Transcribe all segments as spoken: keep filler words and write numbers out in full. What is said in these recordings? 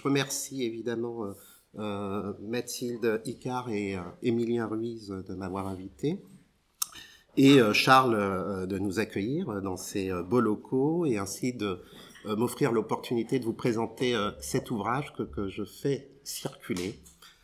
remercie évidemment euh, euh, Mathilde Icard et euh, Émilien Ruiz de m'avoir invité, et euh, Charles euh, de nous accueillir dans ces euh, beaux locaux, et ainsi de euh, m'offrir l'opportunité de vous présenter euh, cet ouvrage que, que je fais circuler.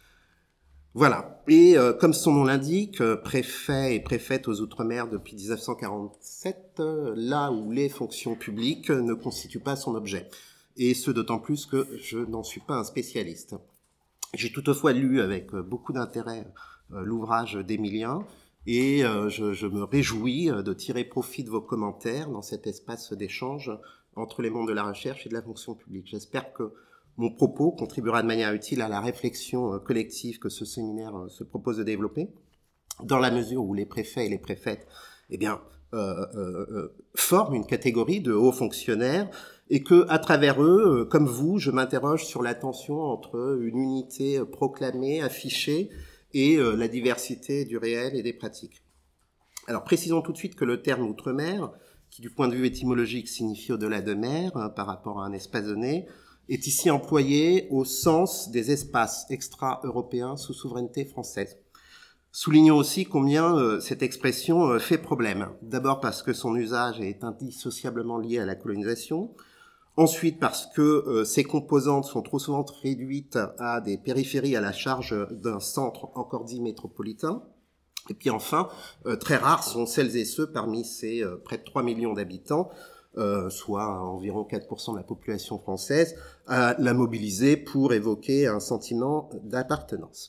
Voilà. Et euh, comme son nom l'indique, euh, préfet et préfète aux Outre-mer depuis dix-neuf cent quarante-sept, euh, là où les fonctions publiques ne constituent pas son objet. Et ce d'autant plus que je n'en suis pas un spécialiste. J'ai toutefois lu avec beaucoup d'intérêt euh, l'ouvrage d'Émilien, et euh, je, je me réjouis de tirer profit de vos commentaires dans cet espace d'échange entre les mondes de la recherche et de la fonction publique. J'espère que mon propos contribuera de manière utile à la réflexion collective que ce séminaire se propose de développer, dans la mesure où les préfets et les préfètes, eh bien, euh, euh, euh, forment une catégorie de hauts fonctionnaires, et que, à travers eux, euh, comme vous, je m'interroge sur la tension entre une unité proclamée, affichée, et euh, la diversité du réel et des pratiques. Alors, précisons tout de suite que le terme outre-mer, qui du point de vue étymologique signifie au-delà de mer, hein, par rapport à un espace donné, est ici employé au sens des espaces extra-européens sous souveraineté française. Soulignons aussi combien euh, cette expression euh, fait problème. D'abord parce que son usage est indissociablement lié à la colonisation. Ensuite parce que euh, ses composantes sont trop souvent réduites à des périphéries à la charge d'un centre encore dit métropolitain. Et puis enfin, euh, très rares sont celles et ceux parmi ces euh, près de trois millions d'habitants, Euh, soit environ quatre pour cent de la population française, à la mobiliser pour évoquer un sentiment d'appartenance.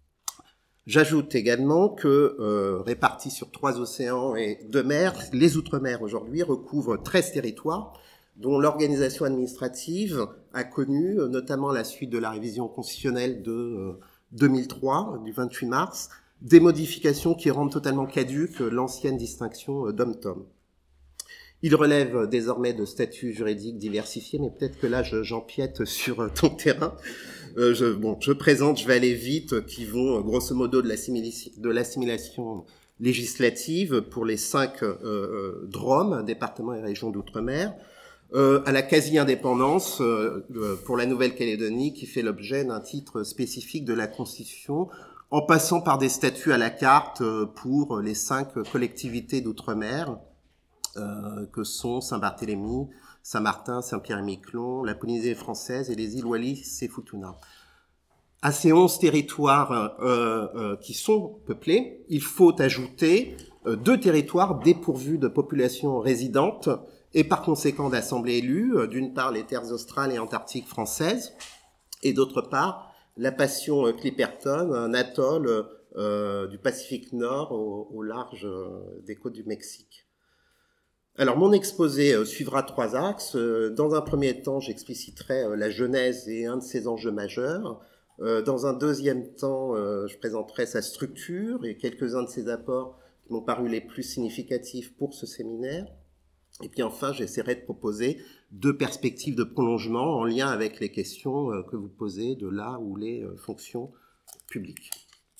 J'ajoute également que, euh, répartis sur trois océans et deux mers, les Outre-mer aujourd'hui recouvrent treize territoires, dont l'organisation administrative a connu, notamment à la suite de la révision constitutionnelle de euh, deux mille trois, du vingt-huit mars, des modifications qui rendent totalement caduque l'ancienne distinction d'homme-tom. Il relève désormais de statuts juridiques diversifiés, mais peut-être que là, je, j'empiète sur ton terrain. Euh, je, bon, je présente, je vais aller vite, qui vont grosso modo de l'assimilation, de l'assimilation législative pour les cinq euh, D R O M, départements et régions d'outre-mer, euh, à la quasi-indépendance euh, pour la Nouvelle-Calédonie, qui fait l'objet d'un titre spécifique de la Constitution, en passant par des statuts à la carte pour les cinq collectivités d'outre-mer, Euh, que sont Saint-Barthélemy, Saint-Martin, Saint-Pierre-et-Miquelon, la Polynésie française et les îles Wallis et Futuna. À ces onze territoires euh, euh, qui sont peuplés, il faut ajouter euh, deux territoires dépourvus de population résidente et par conséquent d'assemblées élues, euh, d'une part les terres australes et antarctiques françaises, et d'autre part la Passion euh, Clipperton, un atoll euh, du Pacifique Nord au, au large euh, des côtes du Mexique. Alors, mon exposé euh, suivra trois axes. Euh, dans un premier temps, j'expliciterai euh, la genèse et un de ses enjeux majeurs. Euh, dans un deuxième temps, euh, je présenterai sa structure et quelques-uns de ses apports qui m'ont paru les plus significatifs pour ce séminaire. Et puis enfin, j'essaierai de proposer deux perspectives de prolongement en lien avec les questions euh, que vous posez de là où les euh, fonctions publiques.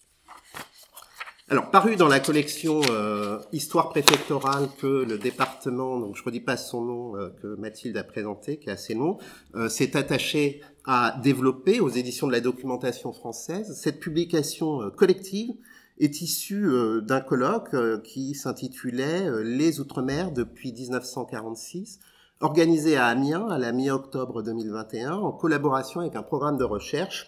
Alors, paru dans la collection euh, Histoire préfectorale que le département, donc je ne redis pas son nom, euh, que Mathilde a présenté, qui est assez long, euh, s'est attaché à développer aux éditions de la documentation française. Cette publication euh, collective est issue euh, d'un colloque euh, qui s'intitulait euh, « Les Outre-mer depuis dix-neuf cent quarante-six », organisé à Amiens à la mi-octobre deux mille vingt et un en collaboration avec un programme de recherche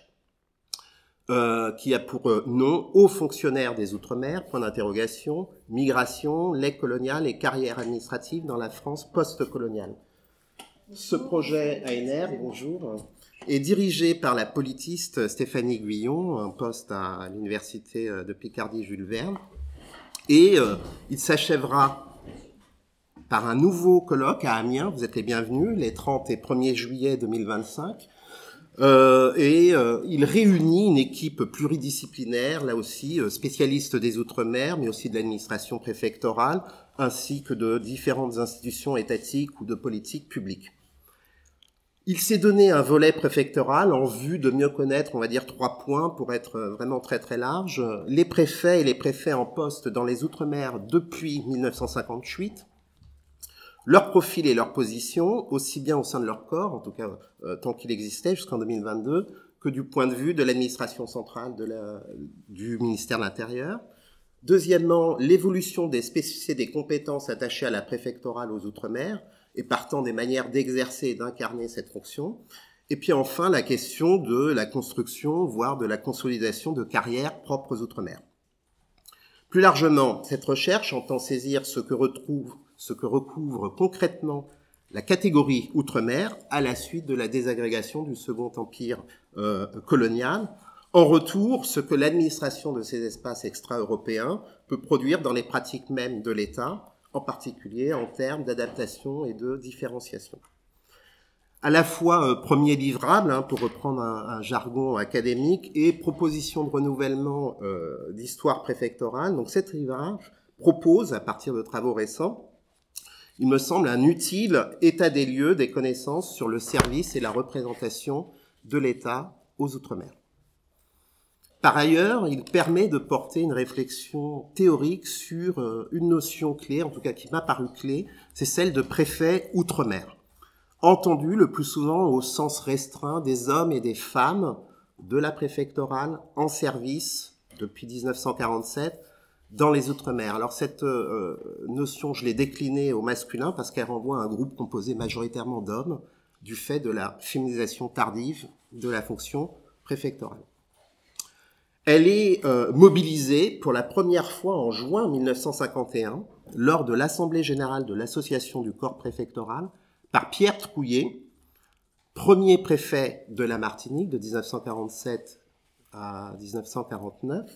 Euh, qui a pour euh, nom « Hauts fonctionnaires des Outre-mer, point d'interrogation, migration, legs coloniales et carrières administratives dans la France post-coloniale ». Ce projet A N R, bonjour, est dirigé par la politiste Stéphanie Guyon, un poste à l'université de Picardie Jules Verne, et euh, il s'achèvera par un nouveau colloque à Amiens, vous êtes les bienvenus, les trente et premier juillet deux mille vingt-cinq, Euh, et euh, il réunit une équipe pluridisciplinaire, là aussi, euh, spécialiste des Outre-mer, mais aussi de l'administration préfectorale, ainsi que de différentes institutions étatiques ou de politiques publiques. Il s'est donné un volet préfectoral en vue de mieux connaître, on va dire, trois points pour être vraiment très très large. Les préfets et les préfets en poste dans les Outre-mer depuis mille neuf cent cinquante-huit, leur profil et leur position, aussi bien au sein de leur corps, en tout cas euh, tant qu'il existait jusqu'en deux mille vingt-deux, que du point de vue de l'administration centrale de la, du ministère de l'Intérieur. Deuxièmement, l'évolution des spécificités des compétences attachées à la préfectorale aux Outre-mer, et partant des manières d'exercer et d'incarner cette fonction. Et puis enfin, la question de la construction, voire de la consolidation de carrières propres aux Outre-mer. Plus largement, cette recherche entend saisir ce que retrouve, ce que recouvre concrètement la catégorie Outre-mer à la suite de la désagrégation du Second Empire euh, colonial. En retour, ce que l'administration de ces espaces extra-européens peut produire dans les pratiques mêmes de l'État, en particulier en termes d'adaptation et de différenciation. À la fois euh, premier livrable, hein, pour reprendre un, un jargon académique, et proposition de renouvellement euh, d'histoire préfectorale. Donc cet livrage propose, à partir de travaux récents, il me semble un utile état des lieux des connaissances sur le service et la représentation de l'État aux Outre-mer. Par ailleurs, il permet de porter une réflexion théorique sur euh, une notion clé, en tout cas qui m'a paru clé, c'est celle de préfet Outre-mer. Entendu le plus souvent au sens restreint des hommes et des femmes de la préfectorale en service depuis dix-neuf cent quarante-sept dans les Outre-mer. Alors cette euh, notion, je l'ai déclinée au masculin parce qu'elle renvoie à un groupe composé majoritairement d'hommes du fait de la féminisation tardive de la fonction préfectorale. Elle est euh, mobilisée pour la première fois en juin mille neuf cent cinquante et un lors de l'Assemblée générale de l'Association du corps préfectoral par Pierre Trouillet, premier préfet de la Martinique de dix-neuf cent quarante-sept à dix-neuf cent quarante-neuf.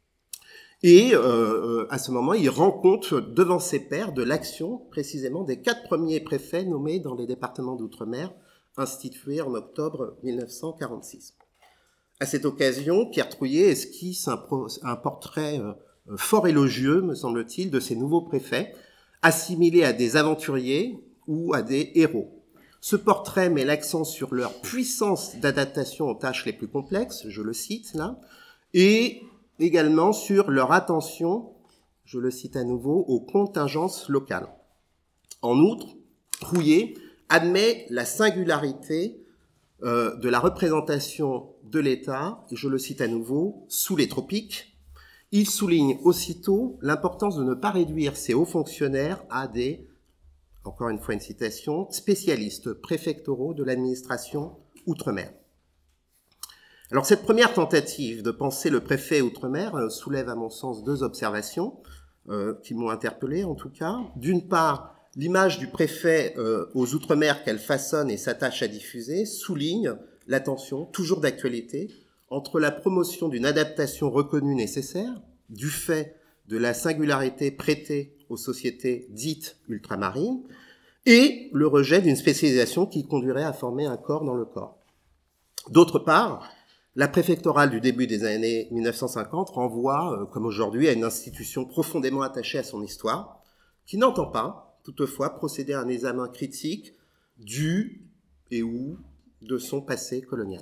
Et euh, à ce moment, il rend compte devant ses pairs de l'action précisément des quatre premiers préfets nommés dans les départements d'outre-mer, institués en octobre mille neuf cent quarante-six. À cette occasion, Pierre Trouillet esquisse un, pro, un portrait euh, fort élogieux, me semble-t-il, de ces nouveaux préfets, assimilés à des aventuriers ou à des héros. Ce portrait met l'accent sur leur puissance d'adaptation aux tâches les plus complexes, je le cite là, et également sur leur attention, je le cite à nouveau, aux contingences locales. En outre, Trouillet admet la singularité euh, de la représentation de l'État, et je le cite à nouveau, sous les tropiques. Il souligne aussitôt l'importance de ne pas réduire ces hauts fonctionnaires à des, encore une fois une citation, spécialistes préfectoraux de l'administration outre-mer. Alors cette première tentative de penser le préfet outre-mer euh, soulève à mon sens deux observations euh, qui m'ont interpellé en tout cas. D'une part, l'image du préfet euh, aux outre-mer qu'elle façonne et s'attache à diffuser souligne la tension, toujours d'actualité, entre la promotion d'une adaptation reconnue nécessaire, du fait de la singularité prêtée aux sociétés dites ultramarines, et le rejet d'une spécialisation qui conduirait à former un corps dans le corps. D'autre part, la préfectorale du début des années mille neuf cent cinquante renvoie, euh, comme aujourd'hui, à une institution profondément attachée à son histoire, qui n'entend pas, toutefois, procéder à un examen critique du et ou de son passé colonial.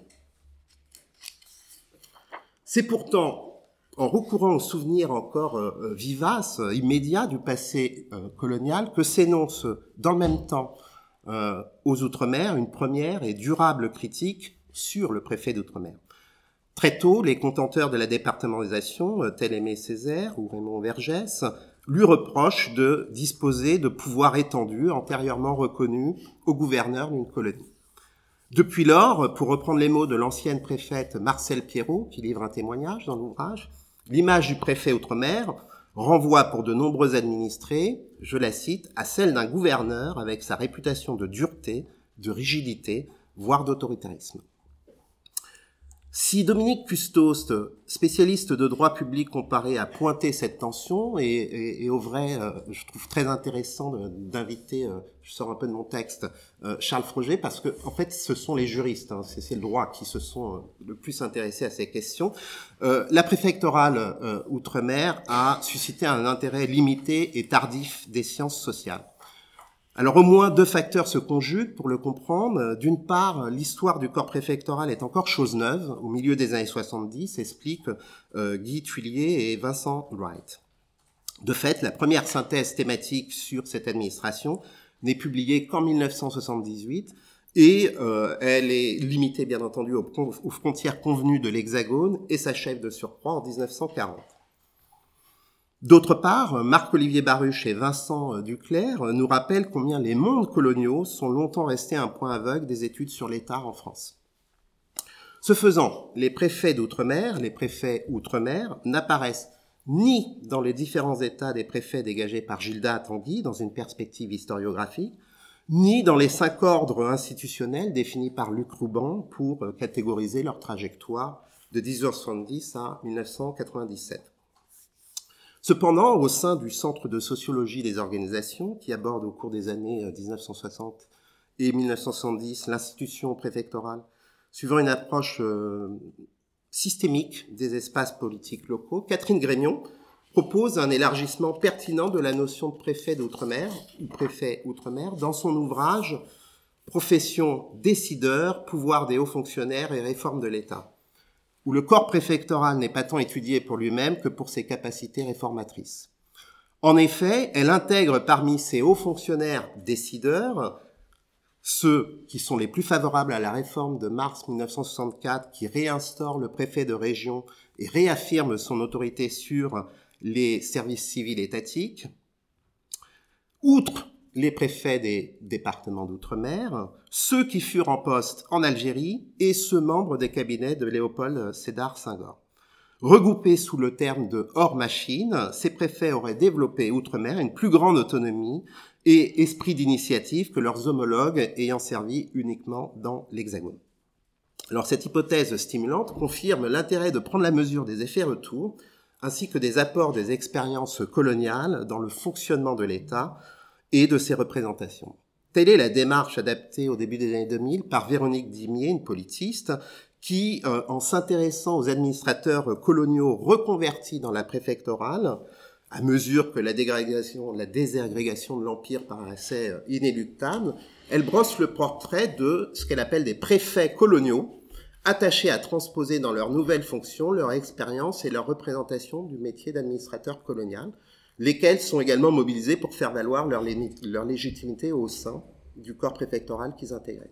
C'est pourtant en recourant aux souvenirs encore euh, vivaces, euh, immédiats du passé euh, colonial, que s'énonce dans le même temps euh, aux Outre-mer une première et durable critique sur le préfet d'Outre-mer. Très tôt, les contenteurs de la départementalisation, euh, tels Aimé Césaire ou Raymond Vergès, lui reprochent de disposer de pouvoirs étendus antérieurement reconnus au gouverneur d'une colonie. Depuis lors, pour reprendre les mots de l'ancienne préfète Marcelle Pierrot, qui livre un témoignage dans l'ouvrage, l'image du préfet outre-mer renvoie pour de nombreux administrés, je la cite, à celle d'un gouverneur avec sa réputation de dureté, de rigidité, voire d'autoritarisme. Si Dominique Custos, spécialiste de droit public comparé, a pointé cette tension, et, et, et au vrai, euh, je trouve très intéressant de, d'inviter, euh, je sors un peu de mon texte, euh, Charles Froger, parce que en fait, ce sont les juristes, hein, c'est, c'est le droit qui se sont euh, le plus intéressés à ces questions. Euh, la préfectorale euh, Outre-mer a suscité un intérêt limité et tardif des sciences sociales. Alors au moins deux facteurs se conjuguent pour le comprendre. D'une part, l'histoire du corps préfectoral est encore chose neuve. Au milieu des années soixante-dix, expliquent euh, Guy Thuillier et Vincent Wright. De fait, la première synthèse thématique sur cette administration n'est publiée qu'en mille neuf cent soixante-dix-huit et euh, elle est limitée bien entendu aux, aux frontières convenues de l'Hexagone et s'achève de surcroît en dix-neuf cent quarante. D'autre part, Marc-Olivier Baruch et Vincent Duclerc nous rappellent combien les mondes coloniaux sont longtemps restés un point aveugle des études sur l'État en France. Ce faisant, les préfets d'outre-mer, les préfets outre-mer, n'apparaissent ni dans les différents états des préfets dégagés par Gilda Tanguy dans une perspective historiographique, ni dans les cinq ordres institutionnels définis par Luc Rouban pour catégoriser leur trajectoire de dix-huit cent soixante-dix à mille neuf cent quatre-vingt-dix-sept. Cependant, au sein du Centre de sociologie des organisations, qui aborde au cours des années dix-neuf cent soixante et mille neuf cent soixante-dix l'institution préfectorale, suivant une approche euh, systémique des espaces politiques locaux, Catherine Grégnon propose un élargissement pertinent de la notion de préfet d'outre-mer ou préfet outre-mer dans son ouvrage « Profession décideur, pouvoir des hauts fonctionnaires et réforme de l'État », où le corps préfectoral n'est pas tant étudié pour lui-même que pour ses capacités réformatrices. En effet, elle intègre parmi ses hauts fonctionnaires décideurs ceux qui sont les plus favorables à la réforme de mars mille neuf cent soixante-quatre, qui réinstaure le préfet de région et réaffirme son autorité sur les services civils étatiques, outre les préfets des départements d'outre-mer, ceux qui furent en poste en Algérie et ceux membres des cabinets de Léopold Sédar Senghor. Regroupés sous le terme de hors-machine, ces préfets auraient développé outre-mer une plus grande autonomie et esprit d'initiative que leurs homologues ayant servi uniquement dans l'Hexagone. Alors cette hypothèse stimulante confirme l'intérêt de prendre la mesure des effets retours ainsi que des apports des expériences coloniales dans le fonctionnement de l'État et de ses représentations. Telle est la démarche adaptée au début des années deux mille par Véronique Dimier, une politiste, qui, euh, en s'intéressant aux administrateurs coloniaux reconvertis dans la préfectorale, à mesure que la dégrégation, la désagrégation de l'Empire paraissait inéluctable, elle brosse le portrait de ce qu'elle appelle des préfets coloniaux, attachés à transposer dans leurs nouvelles fonctions leur expérience et leur représentation du métier d'administrateur colonial, lesquels sont également mobilisés pour faire valoir leur, lé- leur légitimité au sein du corps préfectoral qu'ils intégraient.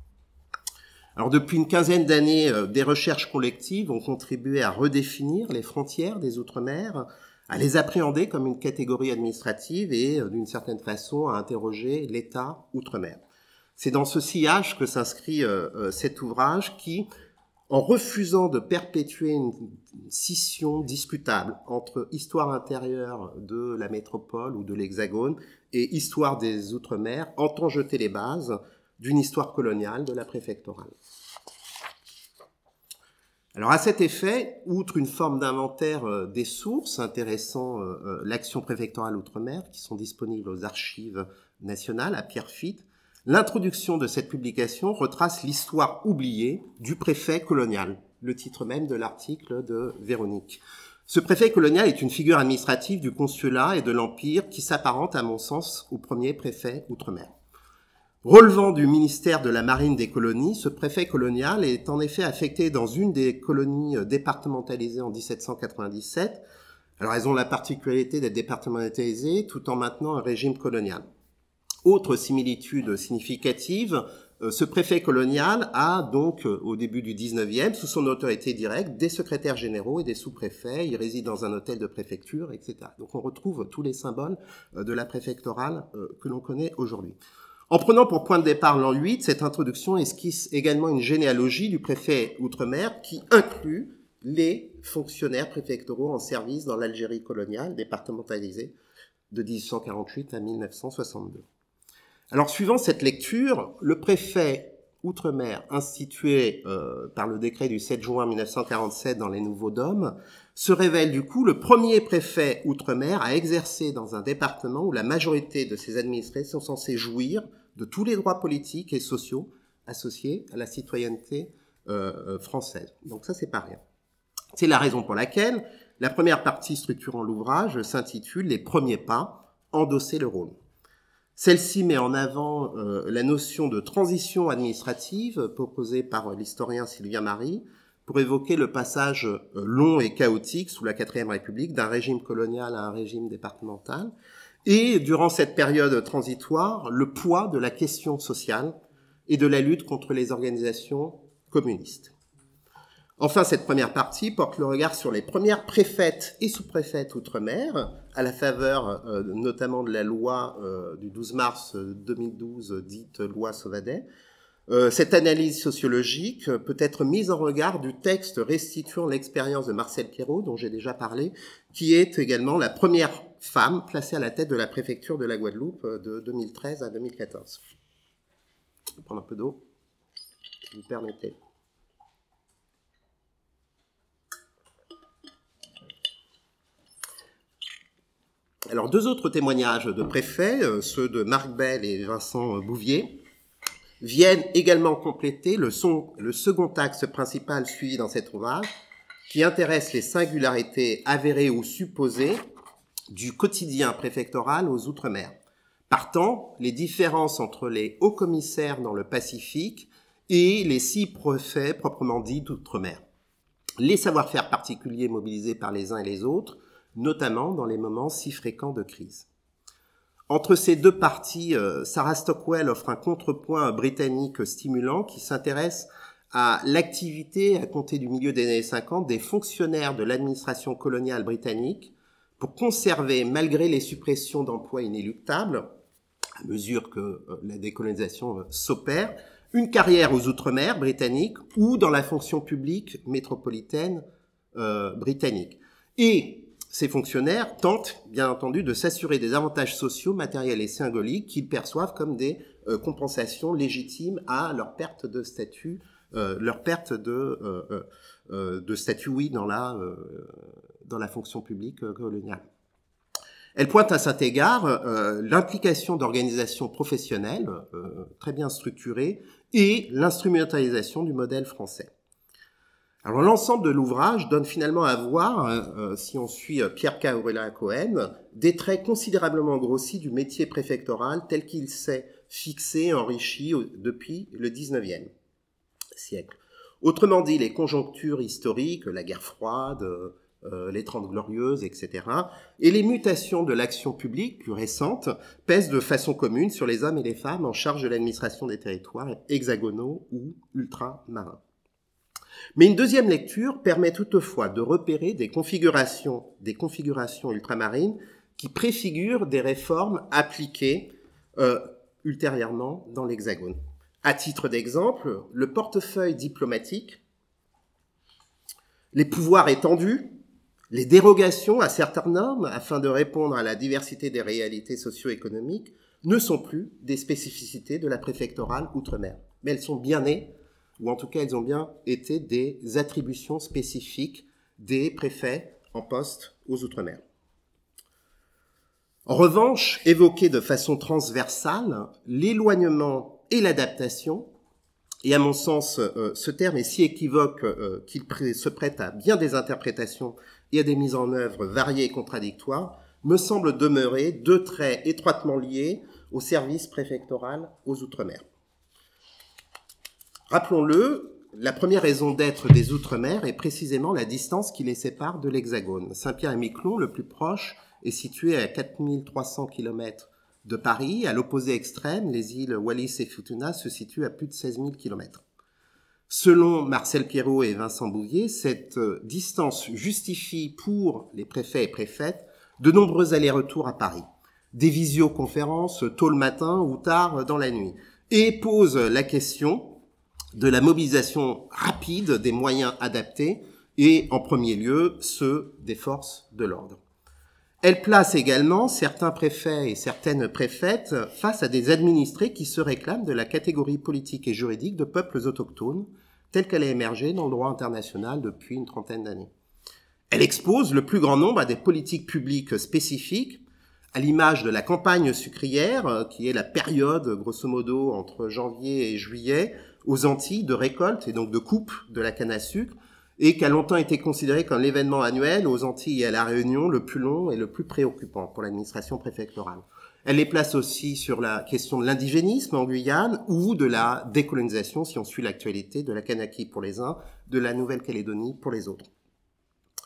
Alors depuis une quinzaine d'années, euh, des recherches collectives ont contribué à redéfinir les frontières des Outre-mer, à les appréhender comme une catégorie administrative et, euh, d'une certaine façon, à interroger l'État Outre-mer. C'est dans ce sillage que s'inscrit euh, euh, cet ouvrage qui, en refusant de perpétuer une scission discutable entre histoire intérieure de la métropole ou de l'Hexagone et histoire des Outre-mer, entend jeter les bases d'une histoire coloniale de la préfectorale. Alors à cet effet, outre une forme d'inventaire euh, des sources intéressant euh, l'action préfectorale Outre-mer, qui sont disponibles aux archives nationales à Pierrefitte, l'introduction de cette publication retrace l'histoire oubliée du préfet colonial, le titre même de l'article de Véronique. Ce préfet colonial est une figure administrative du consulat et de l'Empire qui s'apparente, à mon sens, au premier préfet Outre-mer. Relevant du ministère de la Marine des colonies, ce préfet colonial est en effet affecté dans une des colonies départementalisées en dix-sept cent quatre-vingt-dix-sept. Alors elles ont la particularité d'être départementalisées tout en maintenant un régime colonial. Autre similitude significative, ce préfet colonial a donc, au début du dix-neuvième, sous son autorité directe, des secrétaires généraux et des sous-préfets. Il réside dans un hôtel de préfecture, et cetera. Donc on retrouve tous les symboles de la préfectorale que l'on connaît aujourd'hui. En prenant pour point de départ l'an huit, cette introduction esquisse également une généalogie du préfet Outre-mer qui inclut les fonctionnaires préfectoraux en service dans l'Algérie coloniale départementalisée de dix-huit cent quarante-huit à mille neuf cent soixante-deux. Alors, suivant cette lecture, le préfet Outre-mer institué euh, par le décret du sept juin mille neuf cent quarante-sept dans les Nouveaux Dômes se révèle du coup le premier préfet Outre-mer à exercer dans un département où la majorité de ses administrés sont censés jouir de tous les droits politiques et sociaux associés à la citoyenneté euh, française. Donc ça, c'est pas rien. C'est la raison pour laquelle la première partie structurant l'ouvrage s'intitule « Les premiers pas, endosser le rôle ». Celle-ci met en avant euh, la notion de transition administrative proposée par l'historien Sylvien Marie pour évoquer le passage euh, long et chaotique sous la quatrième République d'un régime colonial à un régime départemental et durant cette période transitoire, le poids de la question sociale et de la lutte contre les organisations communistes. Enfin, cette première partie porte le regard sur les premières préfètes et sous-préfètes outre-mer, à la faveur euh, notamment de la loi euh, du douze mars deux mille douze, dite loi Sauvadet. Euh, cette analyse sociologique peut être mise en regard du texte restituant l'expérience de Marcelle Pierrot, dont j'ai déjà parlé, qui est également la première femme placée à la tête de la préfecture de la Guadeloupe de deux mille treize à deux mille quatorze. Je vais prendre un peu d'eau, si vous permettez. Alors, deux autres témoignages de préfets, euh, ceux de Marc Bell et Vincent Bouvier, viennent également compléter le, son, le second axe principal suivi dans cet ouvrage, qui intéresse les singularités avérées ou supposées du quotidien préfectoral aux Outre-mer. Partant, les différences entre les hauts commissaires dans le Pacifique et les six préfets proprement dits d'Outre-mer. Les savoir-faire particuliers mobilisés par les uns et les autres, notamment dans les moments si fréquents de crise. Entre ces deux parties, euh, Sarah Stockwell offre un contrepoint britannique stimulant qui s'intéresse à l'activité, à compter du milieu des années cinquante, des fonctionnaires de l'administration coloniale britannique pour conserver, malgré les suppressions d'emplois inéluctables, à mesure que euh, la décolonisation euh, s'opère, une carrière aux Outre-mer britanniques ou dans la fonction publique métropolitaine euh, britannique. Et ces fonctionnaires tentent, bien entendu, de s'assurer des avantages sociaux, matériels et symboliques qu'ils perçoivent comme des euh, compensations légitimes à leur perte de statut, euh, leur perte de, euh, euh, de statut, oui, dans la, euh, dans la fonction publique euh, coloniale. Elle pointe à cet égard euh, l'implication d'organisations professionnelles euh, très bien structurées et l'instrumentalisation du modèle français. Alors l'ensemble de l'ouvrage donne finalement à voir, euh, si on suit Pierre K. Aurélien Cohen, des traits considérablement grossis du métier préfectoral tel qu'il s'est fixé, enrichi depuis le dix-neuvième siècle. Autrement dit, les conjonctures historiques, la guerre froide, euh, les Trente Glorieuses, et cetera, et les mutations de l'action publique plus récentes pèsent de façon commune sur les hommes et les femmes en charge de l'administration des territoires hexagonaux ou ultramarins. Mais une deuxième lecture permet toutefois de repérer des configurations, des configurations ultramarines qui préfigurent des réformes appliquées euh, ultérieurement dans l'Hexagone. À titre d'exemple, le portefeuille diplomatique, les pouvoirs étendus, les dérogations à certaines normes afin de répondre à la diversité des réalités socio-économiques ne sont plus des spécificités de la préfectorale outre-mer, mais elles sont bien nées, ou en tout cas elles ont bien été des attributions spécifiques des préfets en poste aux Outre-mer. En revanche, évoquer de façon transversale l'éloignement et l'adaptation, et à mon sens, euh, ce terme est si équivoque euh, qu'il pré- se prête à bien des interprétations et à des mises en œuvre variées et contradictoires, me semble demeurer deux traits étroitement liés au service préfectoral aux Outre-mer. Rappelons-le, la première raison d'être des Outre-mer est précisément la distance qui les sépare de l'Hexagone. Saint-Pierre-et-Miquelon, le plus proche, est situé à quatre mille trois cents kilomètres de Paris. À l'opposé extrême, les îles Wallis et Futuna se situent à plus de seize mille kilomètres. Selon Marcelle Pierrot et Vincent Bouvier, cette distance justifie pour les préfets et préfètes de nombreux allers-retours à Paris, des visioconférences tôt le matin ou tard dans la nuit, et pose la question de la mobilisation rapide des moyens adaptés et, en premier lieu, ceux des forces de l'ordre. Elle place également certains préfets et certaines préfètes face à des administrés qui se réclament de la catégorie politique et juridique de peuples autochtones, telle qu'elle a émergé dans le droit international depuis une trentaine d'années. Elle expose le plus grand nombre à des politiques publiques spécifiques, à l'image de la campagne sucrière, qui est la période, grosso modo, entre janvier et juillet, aux Antilles, de récolte et donc de coupe de la canne à sucre, et qui a longtemps été considéré comme l'événement annuel aux Antilles et à La Réunion le plus long et le plus préoccupant pour l'administration préfectorale. Elle les place aussi sur la question de l'indigénisme en Guyane ou de la décolonisation, si on suit l'actualité, de la Kanaki pour les uns, de la Nouvelle-Calédonie pour les autres.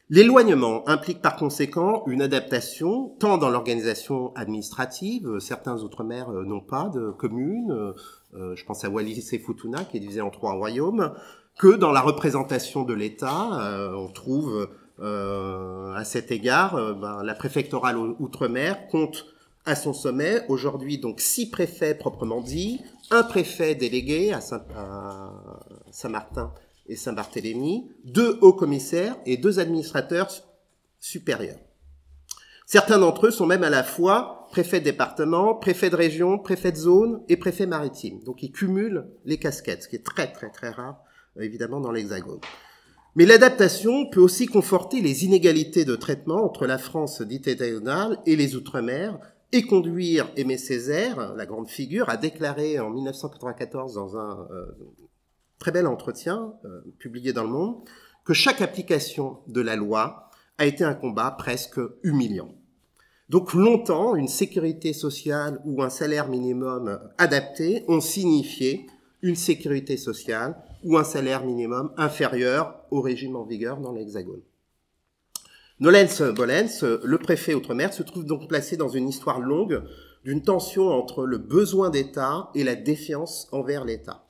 L'éloignement implique par conséquent une adaptation, tant dans l'organisation administrative, certains outre-mer n'ont pas de communes, euh, je pense à Wallis et Futuna qui est divisé en trois royaumes, que dans la représentation de l'État, euh, on trouve euh, à cet égard, euh, ben, la préfectorale outre-mer compte à son sommet aujourd'hui donc six préfets proprement dit, un préfet délégué à, Saint- à Saint-Martin et Saint-Barthélemy, deux hauts commissaires et deux administrateurs supérieurs. Certains d'entre eux sont même à la fois préfet de département, préfet de région, préfet de zone et préfet maritime. Donc ils cumulent les casquettes, ce qui est très très très rare évidemment dans l'Hexagone. Mais l'adaptation peut aussi conforter les inégalités de traitement entre la France dite hexagonale et les Outre-mer et conduire Aimé Césaire, la grande figure, à déclarer en dix-neuf cent quatre-vingt-quatorze dans un euh, très bel entretien euh, publié dans Le Monde que chaque application de la loi a été un combat presque humiliant. Donc longtemps, une sécurité sociale ou un salaire minimum adapté ont signifié une sécurité sociale ou un salaire minimum inférieur au régime en vigueur dans l'Hexagone. Nolens Volens, le préfet Outre-mer, se trouve donc placé dans une histoire longue d'une tension entre le besoin d'État et la défiance envers l'État.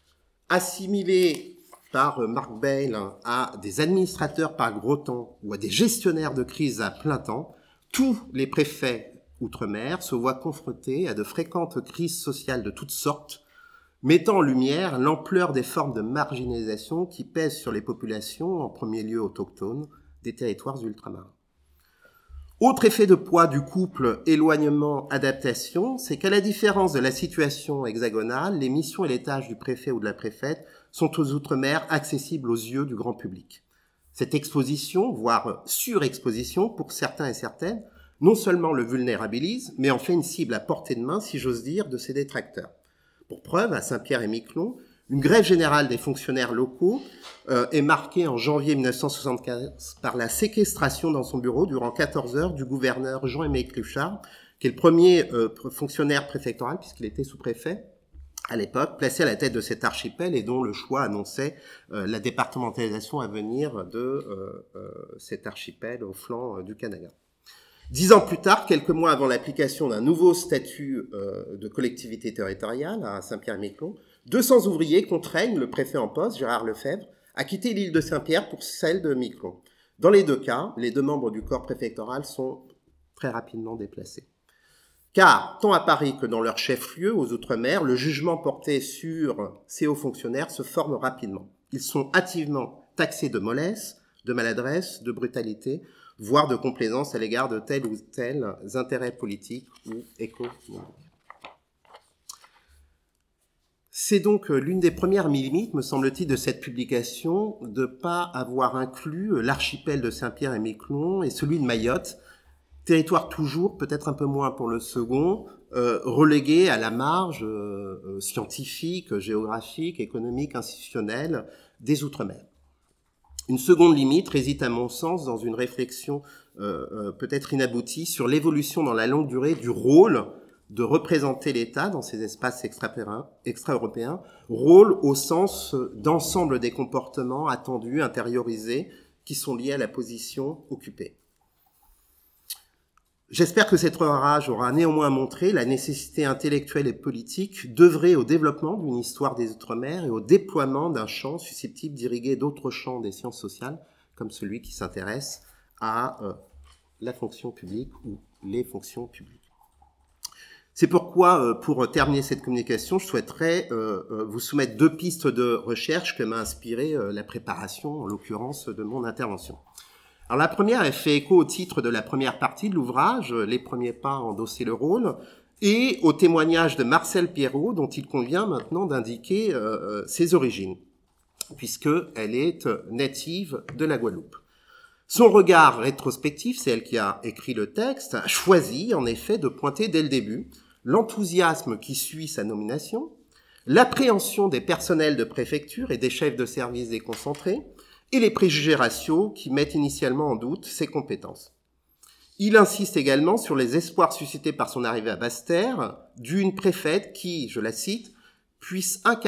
Assimilé par Mark Bale à des administrateurs par gros temps ou à des gestionnaires de crise à plein temps, tous les préfets Outre-mer se voient confrontés à de fréquentes crises sociales de toutes sortes, mettant en lumière l'ampleur des formes de marginalisation qui pèsent sur les populations, en premier lieu autochtones, des territoires ultramarins. Autre effet de poids du couple éloignement-adaptation, c'est qu'à la différence de la situation hexagonale, les missions et les tâches du préfet ou de la préfète sont aux Outre-mer accessibles aux yeux du grand public. Cette exposition, voire surexposition pour certains et certaines, non seulement le vulnérabilise, mais en fait une cible à portée de main, si j'ose dire, de ses détracteurs. Pour preuve, à Saint-Pierre-et-Miquelon, une grève générale des fonctionnaires locaux euh, est marquée en janvier dix-neuf cent soixante-quinze par la séquestration dans son bureau durant quatorze heures du gouverneur Jean-Aimé Cluchard, qui est le premier euh, fonctionnaire préfectoral, puisqu'il était sous-préfet à l'époque, placé à la tête de cet archipel et dont le choix annonçait euh, la départementalisation à venir de euh, euh, cet archipel au flanc euh, du Canada. Dix ans plus tard, quelques mois avant l'application d'un nouveau statut euh, de collectivité territoriale à Saint-Pierre-et-Miquelon, deux cents ouvriers contraignent le préfet en poste, Gérard Lefebvre, à quitter l'île de Saint-Pierre pour celle de Miquelon. Dans les deux cas, les deux membres du corps préfectoral sont très rapidement déplacés. Car, tant à Paris que dans leur chef-lieu, aux Outre-mer, le jugement porté sur ces hauts fonctionnaires se forme rapidement. Ils sont hâtivement taxés de mollesse, de maladresse, de brutalité, voire de complaisance à l'égard de tels ou tels intérêts politiques ou économiques. C'est donc l'une des premières limites, me semble-t-il, de cette publication, de ne pas avoir inclus l'archipel de Saint-Pierre-et-Miquelon et celui de Mayotte, territoire toujours, peut-être un peu moins pour le second, euh, relégué à la marge euh, scientifique, géographique, économique, institutionnelle des Outre-mer. Une seconde limite réside à mon sens dans une réflexion euh, euh, peut-être inaboutie sur l'évolution dans la longue durée du rôle de représenter l'État dans ces espaces extra-européens, rôle au sens d'ensemble des comportements attendus, intériorisés, qui sont liés à la position occupée. J'espère que cet ouvrage aura néanmoins montré la nécessité intellectuelle et politique d'œuvrer au développement d'une histoire des Outre-mer et au déploiement d'un champ susceptible d'irriguer d'autres champs des sciences sociales, comme celui qui s'intéresse à euh, la fonction publique ou les fonctions publiques. C'est pourquoi, euh, pour terminer cette communication, je souhaiterais euh, euh, vous soumettre deux pistes de recherche que m'a inspiré euh, la préparation, en l'occurrence, de mon intervention. Alors la première, elle fait écho au titre de la première partie de l'ouvrage, Les premiers pas à endosser le rôle, et au témoignage de Marcel Pierrot, dont il convient maintenant d'indiquer euh, ses origines, puisqu'elle est native de la Guadeloupe. Son regard rétrospectif, c'est elle qui a écrit le texte, a choisi en effet de pointer dès le début l'enthousiasme qui suit sa nomination, l'appréhension des personnels de préfecture et des chefs de service déconcentrés, et les préjugés raciaux qui mettent initialement en doute ses compétences. Il insiste également sur les espoirs suscités par son arrivée à Basse-Terre d'une préfète qui, je la cite, puisse incarner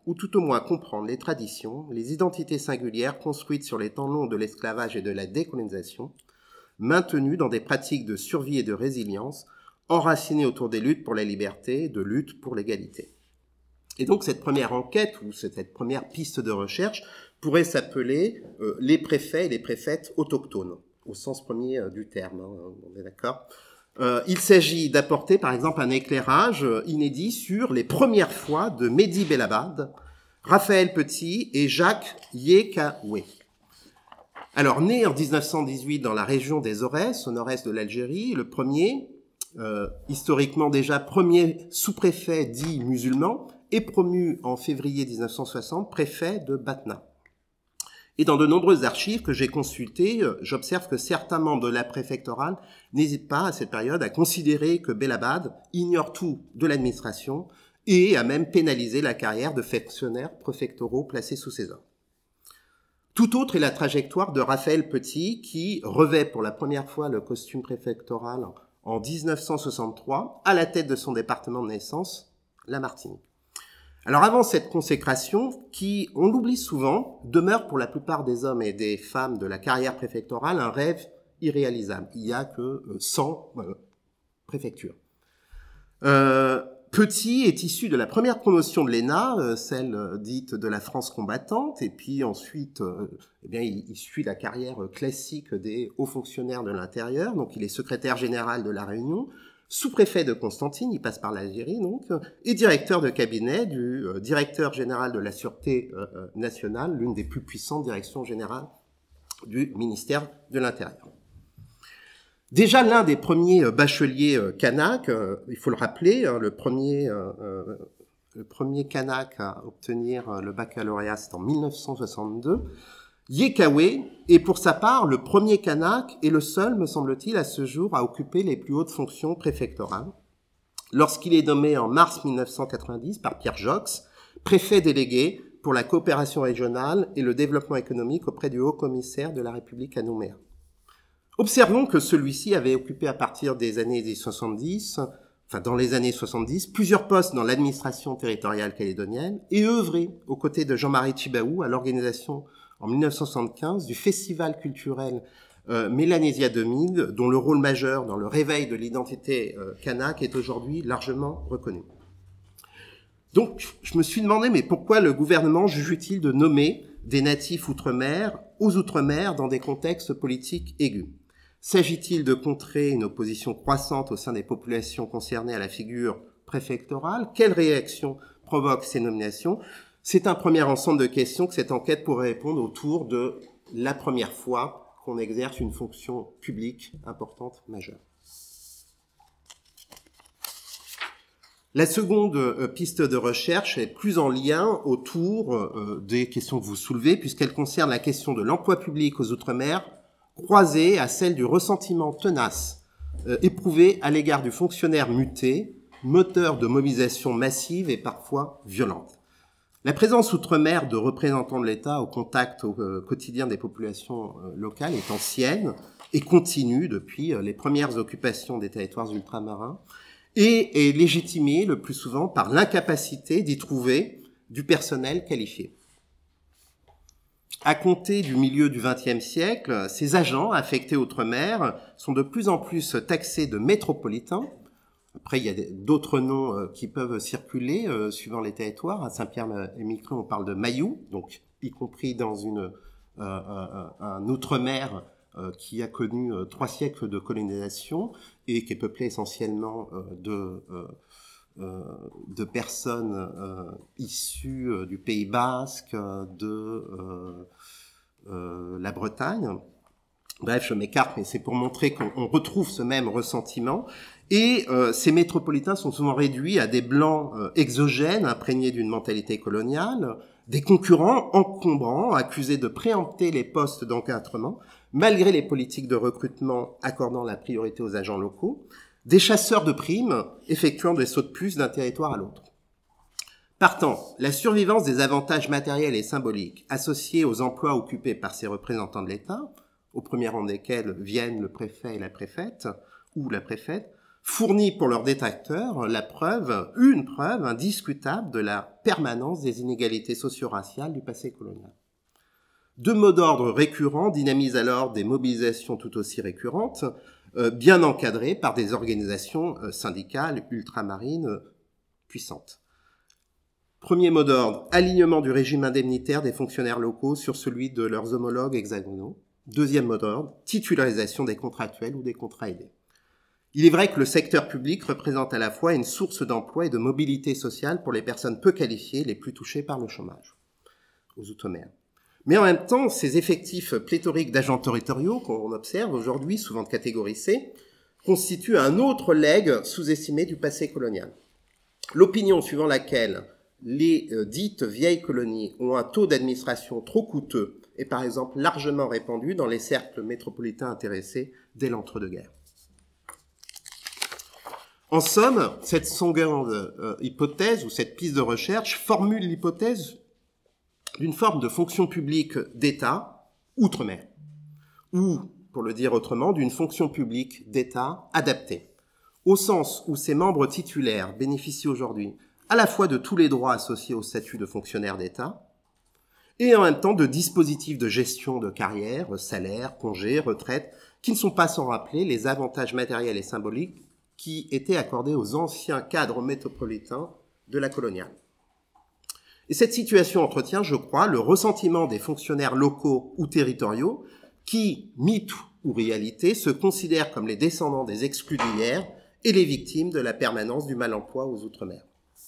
ou tout au moins comprendre les traditions, les identités singulières construites sur les temps longs de l'esclavage et de la décolonisation, maintenues dans des pratiques de survie et de résilience, enracinées autour des luttes pour la liberté, de luttes pour l'égalité. Et donc cette première enquête, ou cette première piste de recherche, pourrait s'appeler euh, les préfets et les préfètes autochtones, au sens premier euh, du terme, hein, on est d'accord. Euh, il s'agit d'apporter par exemple un éclairage inédit sur les premières fois de Mehdi Bellabad, Raphaël Petit et Jacques Yekawé. Alors, né en dix-neuf cent dix-huit dans la région des Aurès, au nord-est de l'Algérie, le premier, euh, historiquement déjà premier sous-préfet dit musulman, est promu en février dix-neuf cent soixante préfet de Batna. Et dans de nombreuses archives que j'ai consultées, j'observe que certains membres de la préfectorale n'hésitent pas à cette période à considérer que Bellabad ignore tout de l'administration et à même pénaliser la carrière de fonctionnaires préfectoraux placés sous ses ordres. Tout autre est la trajectoire de Raphaël Petit qui revêt pour la première fois le costume préfectoral en dix-neuf cent soixante-trois à la tête de son département de naissance, la Martinique. Alors avant cette consécration, qui, on l'oublie souvent, demeure pour la plupart des hommes et des femmes de la carrière préfectorale un rêve irréalisable. Il n'y a que cent euh, préfectures. Euh, Petit est issu de la première promotion de l'E N A, euh, celle euh, dite de la France combattante, et puis ensuite, euh, eh bien, il, il suit la carrière classique des hauts fonctionnaires de l'intérieur. Donc, il est secrétaire général de La Réunion, sous-préfet de Constantine, il passe par l'Algérie donc, et directeur de cabinet du euh, directeur général de la Sûreté euh, nationale, l'une des plus puissantes directions générales du ministère de l'Intérieur. Déjà l'un des premiers bacheliers euh, Kanak, euh, il faut le rappeler, hein, le premier euh, euh, le premier Kanak à obtenir euh, le baccalauréat, c'est en mille neuf cent soixante-deux. Yekawé est pour sa part le premier Kanak et le seul, me semble-t-il, à ce jour à occuper les plus hautes fonctions préfectorales. Lorsqu'il est nommé en mars mille neuf cent quatre-vingt-dix par Pierre Jox, préfet délégué pour la coopération régionale et le développement économique auprès du haut-commissaire de la République à Nouméa. Observons que celui-ci avait occupé à partir des années soixante-dix, enfin dans les années soixante-dix, plusieurs postes dans l'administration territoriale calédonienne et œuvré aux côtés de Jean-Marie Tjibaou à l'organisation en mille neuf cent soixante-quinze du festival culturel euh, Mélanésia deux mille, dont le rôle majeur dans le réveil de l'identité euh, kanak est aujourd'hui largement reconnu. Donc, je me suis demandé, mais pourquoi le gouvernement juge-t-il de nommer des natifs outre-mer aux outre-mer dans des contextes politiques aigus ? S'agit-il de contrer une opposition croissante au sein des populations concernées à la figure préfectorale ? Quelle réaction provoquent ces nominations ? C'est un premier ensemble de questions que cette enquête pourrait répondre autour de la première fois qu'on exerce une fonction publique importante, majeure. La seconde euh, piste de recherche est plus en lien autour euh, des questions que vous soulevez, puisqu'elle concerne la question de l'emploi public aux Outre-mer, croisée à celle du ressentiment tenace euh, éprouvé à l'égard du fonctionnaire muté, moteur de mobilisation massive et parfois violente. La présence outre-mer de représentants de l'État au contact au euh, quotidien des populations euh, locales est ancienne et continue depuis euh, les premières occupations des territoires ultramarins et est légitimée le plus souvent par l'incapacité d'y trouver du personnel qualifié. À compter du milieu du vingtième siècle, ces agents affectés outre-mer sont de plus en plus taxés de métropolitains. Après, il y a d'autres noms euh, qui peuvent circuler euh, suivant les territoires. À Saint-Pierre-et-Miquelon, on parle de Mayou, donc y compris dans une, euh, euh, un outre-mer euh, qui a connu euh, trois siècles de colonisation et qui est peuplé essentiellement euh, de, euh, euh, de personnes euh, issues euh, du Pays Basque, de euh, euh, la Bretagne. Bref, je m'écarte, mais c'est pour montrer qu'on retrouve ce même ressentiment. Et euh, ces métropolitains sont souvent réduits à des blancs euh, exogènes, imprégnés d'une mentalité coloniale, des concurrents encombrants, accusés de préempter les postes d'encadrement, malgré les politiques de recrutement accordant la priorité aux agents locaux, des chasseurs de primes effectuant des sauts de puce d'un territoire à l'autre. Partant, la survivance des avantages matériels et symboliques associés aux emplois occupés par ces représentants de l'État, au premier rang desquels viennent le préfet et la préfète, ou la préfète, fournit pour leurs détracteurs la preuve, une preuve indiscutable de la permanence des inégalités socio-raciales du passé colonial. Deux mots d'ordre récurrents dynamisent alors des mobilisations tout aussi récurrentes, euh, bien encadrées par des organisations euh, syndicales ultramarines euh, puissantes. Premier mot d'ordre, alignement du régime indemnitaire des fonctionnaires locaux sur celui de leurs homologues hexagonaux. Deuxième mot d'ordre, titularisation des contractuels ou des contrats aidés. Il est vrai que le secteur public représente à la fois une source d'emploi et de mobilité sociale pour les personnes peu qualifiées les plus touchées par le chômage aux Outre-mer. Mais en même temps, ces effectifs pléthoriques d'agents territoriaux qu'on observe aujourd'hui, souvent de catégorie C, constituent un autre legs sous-estimé du passé colonial. L'opinion suivant laquelle les euh, dites vieilles colonies ont un taux d'administration trop coûteux est par exemple largement répandue dans les cercles métropolitains intéressés dès l'entre-deux-guerres. En somme, cette seconde euh, hypothèse ou cette piste de recherche formule l'hypothèse d'une forme de fonction publique d'État outre-mer, ou, pour le dire autrement, d'une fonction publique d'État adaptée, au sens où ses membres titulaires bénéficient aujourd'hui à la fois de tous les droits associés au statut de fonctionnaire d'État, et en même temps de dispositifs de gestion de carrière, salaires, congés, retraites, qui ne sont pas sans rappeler les avantages matériels et symboliques qui étaient accordés aux anciens cadres métropolitains de la coloniale. Et cette situation entretient, je crois, le ressentiment des fonctionnaires locaux ou territoriaux qui, mythe ou réalité, se considèrent comme les descendants des exclus d'hier et les victimes de la permanence du mal-emploi aux Outre-mer.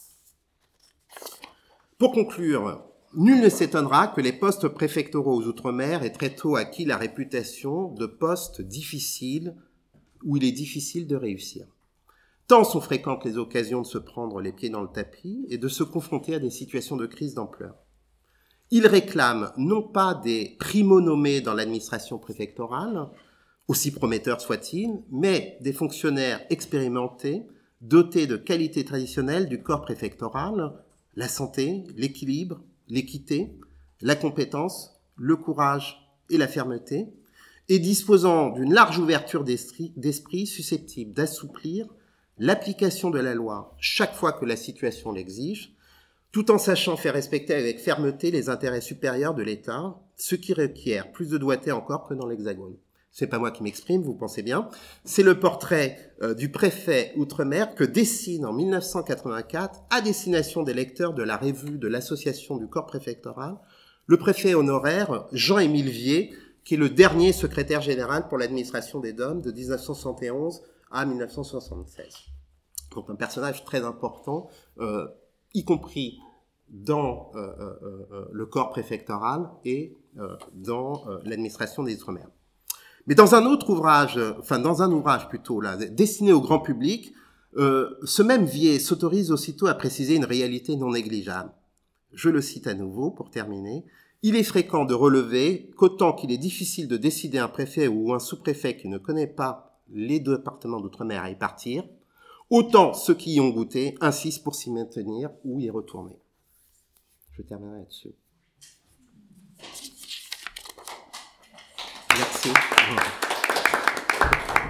Pour conclure, nul ne s'étonnera que les postes préfectoraux aux Outre-mer aient très tôt acquis la réputation de postes difficiles où il est difficile de réussir. Tant sont fréquentes les occasions de se prendre les pieds dans le tapis et de se confronter à des situations de crise d'ampleur. Ils réclament non pas des primo-nommés dans l'administration préfectorale, aussi prometteurs soient-ils, mais des fonctionnaires expérimentés, dotés de qualités traditionnelles du corps préfectoral, la santé, l'équilibre, l'équité, la compétence, le courage et la fermeté, et disposant d'une large ouverture d'esprit susceptible d'assouplir l'application de la loi chaque fois que la situation l'exige, tout en sachant faire respecter avec fermeté les intérêts supérieurs de l'État, ce qui requiert plus de doigté encore que dans l'Hexagone. C'est pas moi qui m'exprime, vous pensez bien. C'est le portrait euh, du préfet Outre-mer que dessine en mille neuf cent quatre-vingt-quatre, à destination des lecteurs de la revue de l'Association du corps préfectoral, le préfet honoraire Jean-Émile Vier, qui est le dernier secrétaire général pour l'administration des D O M de dix-neuf cent soixante et onze à mille neuf cent soixante-seize. Donc un personnage très important, euh, y compris dans euh, euh, euh, le corps préfectoral et euh, dans euh, l'administration des Outre-mer. Mais dans un autre ouvrage, enfin dans un ouvrage plutôt là, destiné au grand public, euh, ce même Vier s'autorise aussitôt à préciser une réalité non négligeable. Je le cite à nouveau pour terminer. Il est fréquent de relever qu'autant qu'il est difficile de décider un préfet ou un sous-préfet qui ne connaît pas les deux départements d'outre-mer à y partir, autant ceux qui y ont goûté insistent pour s'y maintenir ou y retourner. Je terminerai là-dessus.